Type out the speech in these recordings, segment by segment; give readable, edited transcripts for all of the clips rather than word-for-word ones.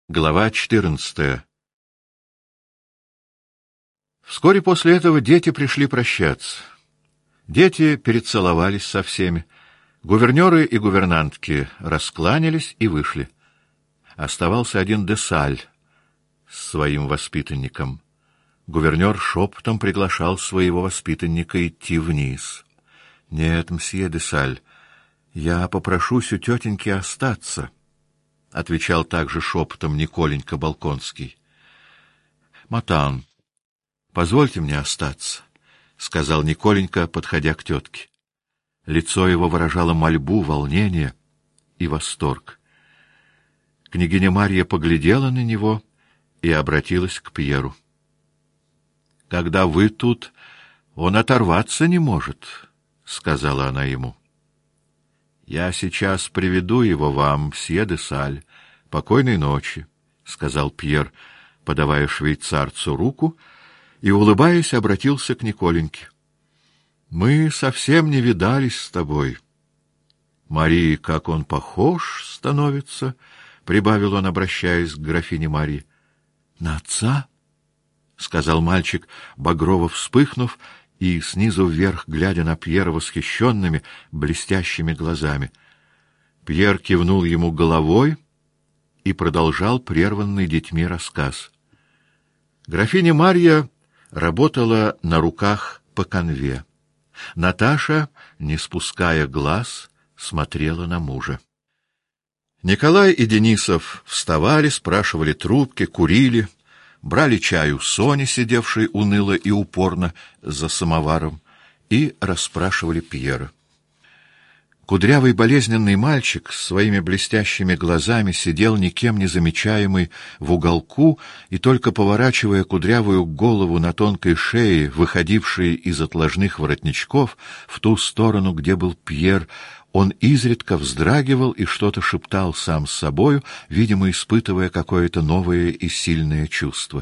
Глава 14. Вскоре после этого дети пришли прощаться. Дети перецеловались со всеми. Гувернеры и гувернантки раскланялись и вышли. Оставался один де Саль с своим воспитанником. Гувернер шепотом приглашал своего воспитанника идти вниз. — Нет, мсье де Саль, я попрошусь у тетеньки остаться, — отвечал также шепотом Николенька Балконский. — Матан, позвольте мне остаться, — сказал Николенька, подходя к тетке. Лицо его выражало мольбу, волнение и восторг. Княгиня Марья поглядела на него и обратилась к Пьеру. — Когда вы тут, он оторваться не может, — сказала она ему. — Я сейчас приведу его вам, мсье де Саль. Покойной ночи, — сказал Пьер, подавая швейцарцу руку, и, улыбаясь, обратился к Николеньке. — Мы совсем не видались с тобой. Марии, как он похож становится, — прибавил он, обращаясь к графине Марии. — На отца? — сказал мальчик, багрово вспыхнув, и снизу вверх, глядя на Пьера восхищенными, блестящими глазами. Пьер кивнул ему головой и продолжал прерванный детьми рассказ. Графиня Марья работала на руках по канве. Наташа, не спуская глаз, смотрела на мужа. Николай и Денисов вставали, спрашивали трубки, курили, брали чай у Сони, сидевшей уныло и упорно за самоваром, и расспрашивали Пьера. Кудрявый болезненный мальчик с своими блестящими глазами сидел никем не замечаемый в уголку и, только поворачивая кудрявую голову на тонкой шее, выходившей из отложных воротничков, в ту сторону, где был Пьер, он изредка вздрагивал и что-то шептал сам с собою, видимо, испытывая какое-то новое и сильное чувство.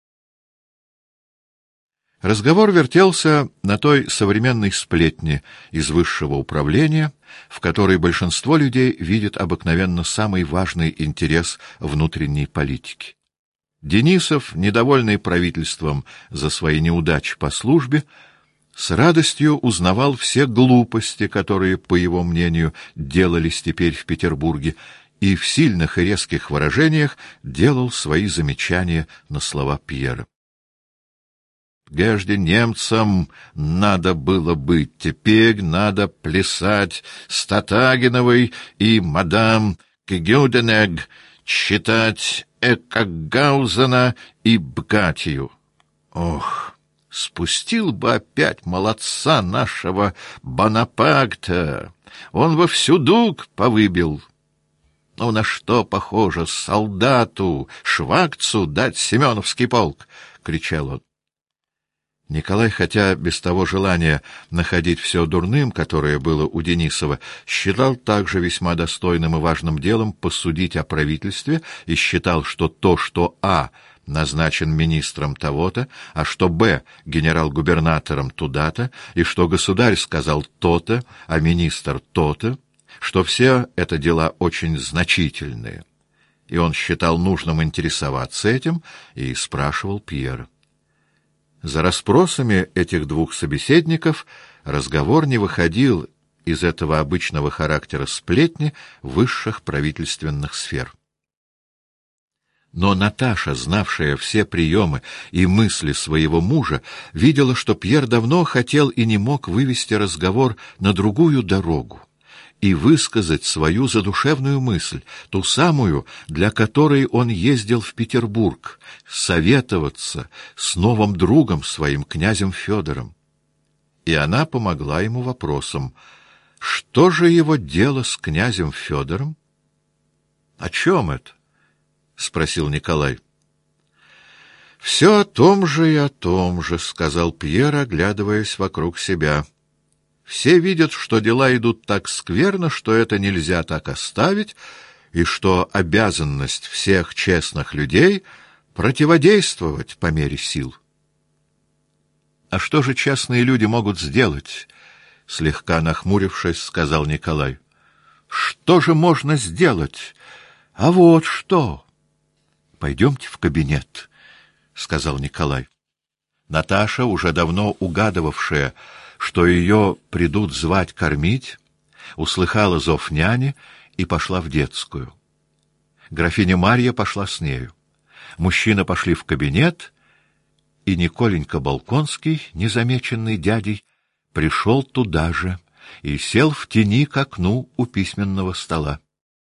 Разговор вертелся на той современной сплетне из высшего управления, в которой большинство людей видит обыкновенно самый важный интерес внутренней политики. Денисов, недовольный правительством за свои неудачи по службе, с радостью узнавал все глупости, которые, по его мнению, делались теперь в Петербурге, и в сильных и резких выражениях делал свои замечания на слова Пьера. Прежде немцам надо было быть, теперь надо плясать с Татагиновой и мадам Кгюденегг, читать Эккгаузена и Бгатию. Ох! Спустил бы опять молодца нашего Бонапарта, он во всю дуг повыбил. Ну, на что похоже солдату, швагцу дать Семеновский полк? — кричал он. Николай, хотя без того желания находить все дурным, которое было у Денисова, считал также весьма достойным и важным делом посудить о правительстве и считал, что то, что А. назначен министром того-то, а что Б. генерал-губернатором туда-то, и что государь сказал то-то, а министр то-то, что все это дела очень значительные. И он считал нужным интересоваться этим и спрашивал Пьера. За расспросами этих двух собеседников разговор не выходил из этого обычного характера сплетни высших правительственных сфер. Но Наташа, знавшая все приемы и мысли своего мужа, видела, что Пьер давно хотел и не мог вывести разговор на другую дорогу и высказать свою задушевную мысль, ту самую, для которой он ездил в Петербург, советоваться с новым другом своим, князем Федором. И она помогла ему вопросом: что же его дело с князем Федором? — О чем это? — спросил Николай. — Все о том же и о том же, — сказал Пьер, оглядываясь вокруг себя. Все видят, что дела идут так скверно, что это нельзя так оставить, и что обязанность всех честных людей — противодействовать по мере сил. — А что же честные люди могут сделать? — слегка нахмурившись, сказал Николай. — Что же можно сделать? А вот что! Пойдемте в кабинет, — сказал Николай. Наташа, уже давно угадывавшая, что ее придут звать кормить, услыхала зов няни и пошла в детскую. Графиня Марья пошла с нею. Мужчины пошли в кабинет, и Николенька Болконский, незамеченный дядей, пришел туда же и сел в тени к окну у письменного стола.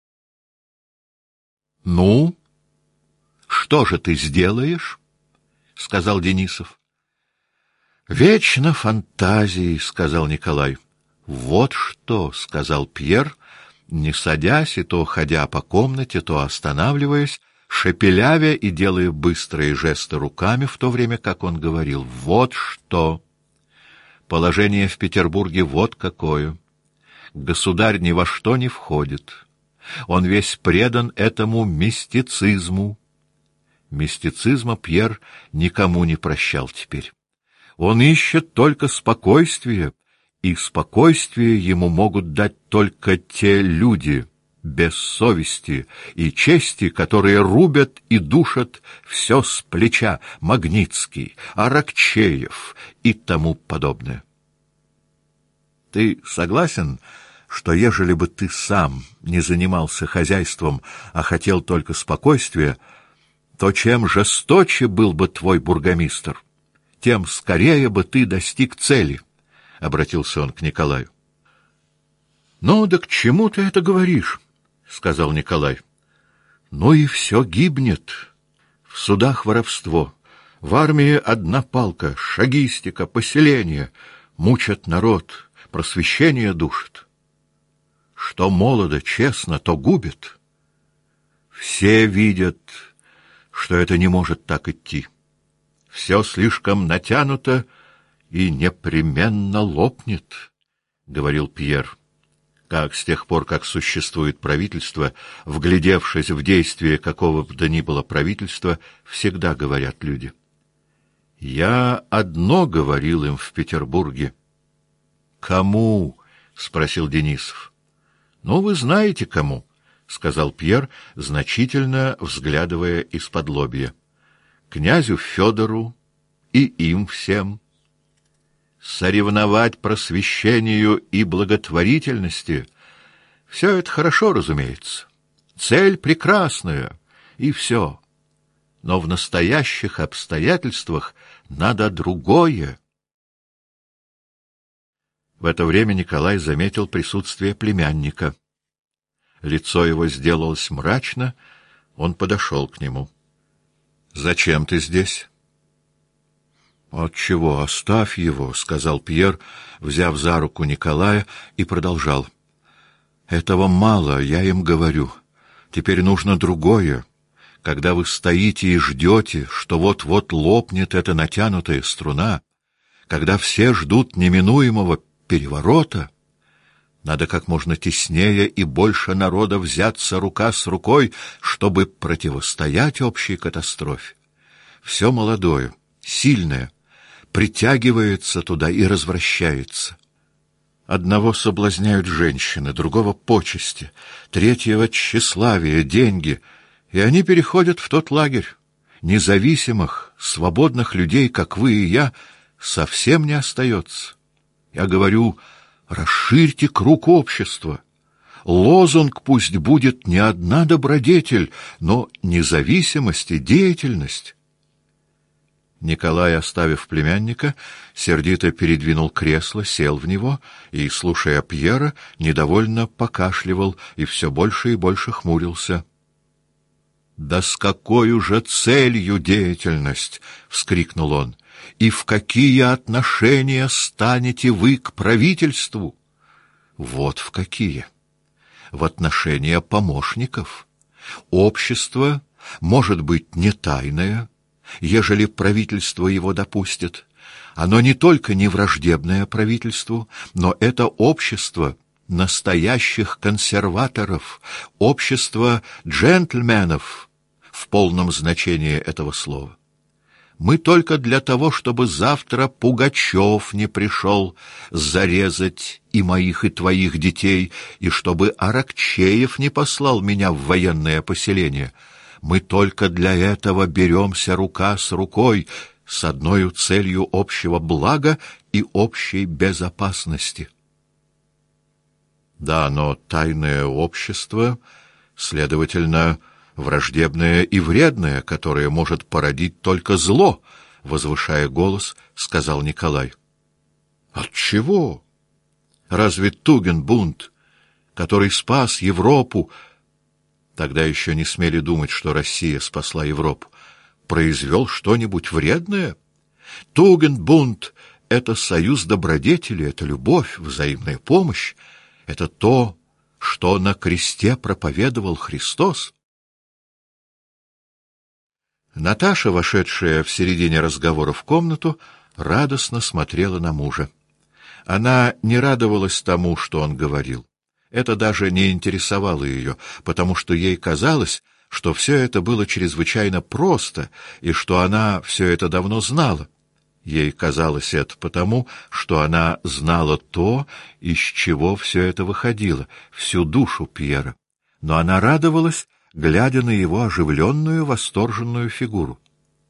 — Ну, что же ты сделаешь? — сказал Денисов. — Вечно фантазии, — сказал Николай. — Вот что, — сказал Пьер, не садясь и то ходя по комнате, то останавливаясь, шепелявя и делая быстрые жесты руками, в то время как он говорил. — Вот что! Положение в Петербурге вот какое. Государь ни во что не входит. Он весь предан этому мистицизму. Мистицизма Пьер никому не прощал теперь. Он ищет только спокойствие, и спокойствие ему могут дать только те люди без совести и чести, которые рубят и душат все с плеча: Магнитский, Аракчеев и тому подобное. Ты согласен, что ежели бы ты сам не занимался хозяйством, а хотел только спокойствия, то чем жесточе был бы твой бургомистр, тем скорее бы ты достиг цели, — обратился он к Николаю. — Ну, да к чему ты это говоришь? — сказал Николай. — Ну и все гибнет. В судах воровство, в армии одна палка, шагистика, поселение, мучат народ, просвещение душит. Что молодо, честно, то губит. Все видят, что это не может так идти. Все слишком натянуто и непременно лопнет, — говорил Пьер. Как с тех пор, как существует правительство, вглядевшись в действие какого бы то ни было правительства, всегда говорят люди. Я одно говорил им в Петербурге. — Кому? — спросил Денисов. — Ну, вы знаете, кому, — сказал Пьер, значительно взглядывая из-под-лобья. — Князю Федору и им всем. Соревновать просвещению и благотворительности — все это хорошо, разумеется. Цель прекрасная, и все. Но в настоящих обстоятельствах надо другое. В это время Николай заметил присутствие племянника. Лицо его сделалось мрачно, он подошел к нему. — Зачем ты здесь? — Отчего, оставь его, — сказал Пьер, взяв за руку Николая, и продолжал. — Этого мало, я им говорю. Теперь нужно другое. Когда вы стоите и ждете, что вот-вот лопнет эта натянутая струна, когда все ждут неминуемого переворота, надо как можно теснее и больше народа взяться рука с рукой, чтобы противостоять общей катастрофе. Все молодое, сильное притягивается туда и развращается. Одного соблазняют женщины, другого — почести, третьего — тщеславие, деньги, и они переходят в тот лагерь. Независимых, свободных людей, как вы и я, совсем не остается. Я говорю, расширьте круг общества. Лозунг пусть будет не одна добродетель, но независимость и деятельность. Николай, оставив племянника, сердито передвинул кресло, сел в него и, слушая Пьера, недовольно покашливал и все больше и больше хмурился. — Да с какой же целью деятельность? — вскрикнул он. — И в какие отношения станете вы к правительству? — Вот в какие. В отношения помощников. Общество может быть не тайное, ежели правительство его допустит. Оно не только не враждебное правительству, но это общество настоящих консерваторов, общество джентльменов в полном значении этого слова. Мы только для того, чтобы завтра Пугачев не пришел зарезать и моих, и твоих детей, и чтобы Аракчеев не послал меня в военное поселение. Мы только для этого беремся рука с рукой, с одной целью общего блага и общей безопасности. Да, но тайное общество, следовательно, враждебное и вредное, которое может породить только зло, возвышая голос, сказал Николай. Отчего? Разве Тугенбунд, который спас Европу, тогда еще не смели думать, что Россия спасла Европу, произвел что-нибудь вредное? Тугенбунд — это союз добродетели, это любовь, взаимная помощь, это то, что на кресте проповедовал Христос. Наташа, вошедшая в середине разговора в комнату, радостно смотрела на мужа. Она не радовалась тому, что он говорил. Это даже не интересовало ее, потому что ей казалось, что все это было чрезвычайно просто и что она все это давно знала. Ей казалось это потому, что она знала то, из чего все это выходило, всю душу Пьера. Но она радовалась, глядя на его оживленную, восторженную фигуру.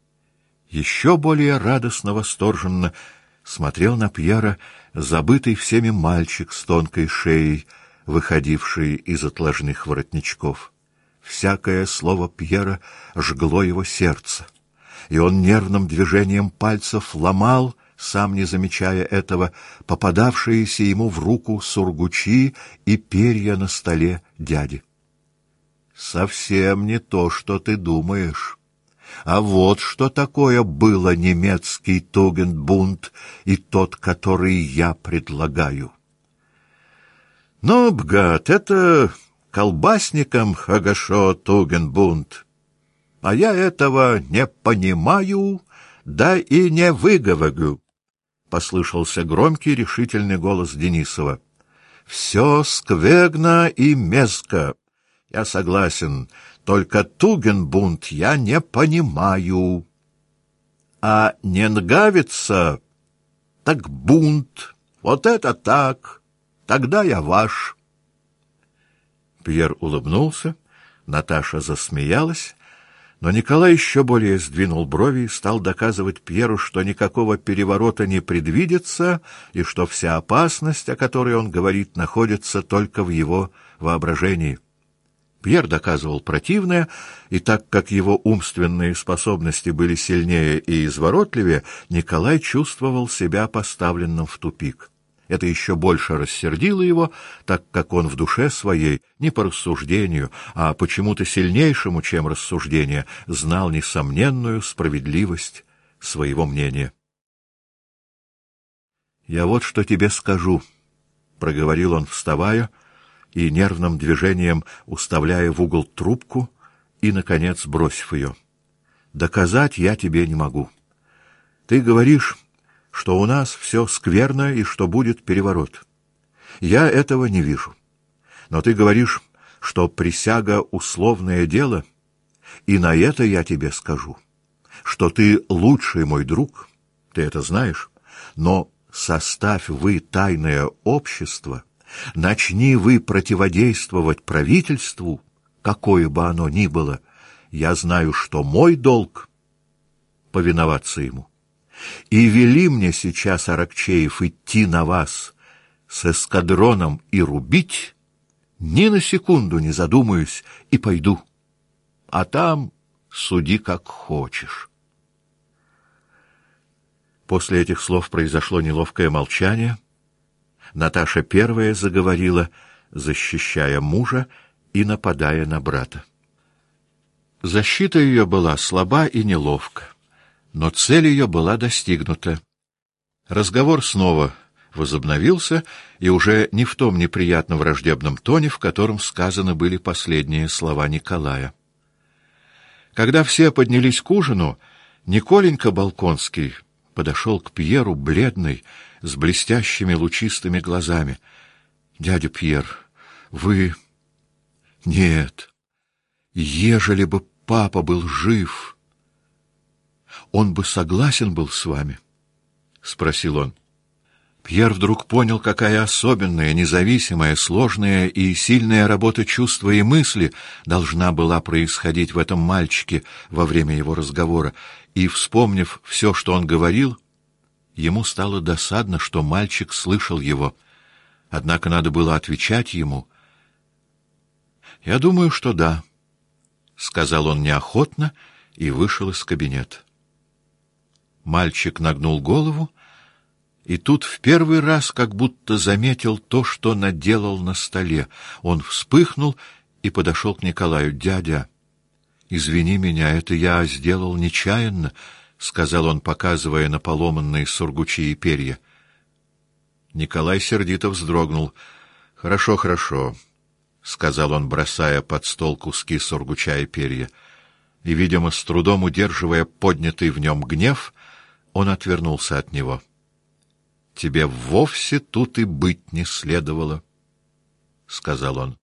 Еще более радостно, восторженно смотрел на Пьера забытый всеми мальчик с тонкой шеей, выходивший из отложных воротничков. Всякое слово Пьера жгло его сердце, и он нервным движением пальцев ломал, сам не замечая этого, попадавшиеся ему в руку сургучи и перья на столе дяди. «Совсем не то, что ты думаешь. А вот что такое было немецкий Тугенбунд и тот, который я предлагаю. Ну, бгат, это колбасникам хорошо Тугенбунд, а я этого не понимаю, да и не выговорю», — послышался громкий решительный голос Денисова. «Все скверно и мерзко. Я согласен, только Тугенбунд я не понимаю. А не нравится, так бунт. Вот это так. Тогда я ваш». Пьер улыбнулся, Наташа засмеялась, но Николай еще более сдвинул брови и стал доказывать Пьеру, что никакого переворота не предвидится и что вся опасность, о которой он говорит, находится только в его воображении. Пьер доказывал противное, и так как его умственные способности были сильнее и изворотливее, Николай чувствовал себя поставленным в тупик. Это еще больше рассердило его, так как он в душе своей, не по рассуждению, а почему-то сильнейшему, чем рассуждение, знал несомненную справедливость своего мнения. «Я вот что тебе скажу», — проговорил он, вставая и нервным движением уставляя в угол трубку и, наконец, бросив ее. «Доказать я тебе не могу. Ты говоришь, что у нас все скверно и что будет переворот. Я этого не вижу. Но ты говоришь, что присяга — условное дело, и на это я тебе скажу, что ты лучший мой друг, ты это знаешь, но составь вы тайное общество, начни вы противодействовать правительству, какое бы оно ни было, я знаю, что мой долг — повиноваться ему. И вели мне сейчас, Аракчеев, идти на вас с эскадроном и рубить, ни на секунду не задумаюсь и пойду. А там суди как хочешь». После этих слов произошло неловкое молчание. Наташа первая заговорила, защищая мужа и нападая на брата. Защита ее была слаба и неловка, но цель ее была достигнута. Разговор снова возобновился, и уже не в том неприятно враждебном тоне, в котором сказаны были последние слова Николая. Когда все поднялись к ужину, Николенька Балконский подошел к Пьеру, бледный, с блестящими лучистыми глазами. «Дядя Пьер, вы...» «Нет, ежели бы папа был жив, он бы согласен был с вами?» — спросил он. Пьер вдруг понял, какая особенная, независимая, сложная и сильная работа чувства и мысли должна была происходить в этом мальчике во время его разговора, и, вспомнив все, что он говорил, ему стало досадно, что мальчик слышал его. Однако надо было отвечать ему. «Я думаю, что да», — сказал он неохотно и вышел из кабинета. Мальчик нагнул голову, и тут в первый раз как будто заметил то, что наделал на столе. Он вспыхнул и подошел к Николаю. «Дядя, извини меня, это я сделал нечаянно», — сказал он, показывая на поломанные сургучи и перья. Николай сердито вздрогнул. «Хорошо, хорошо», — сказал он, бросая под стол куски сургуча и перья. И, видимо, с трудом удерживая поднятый в нем гнев, он отвернулся от него. «Тебе вовсе тут и быть не следовало», — сказал он.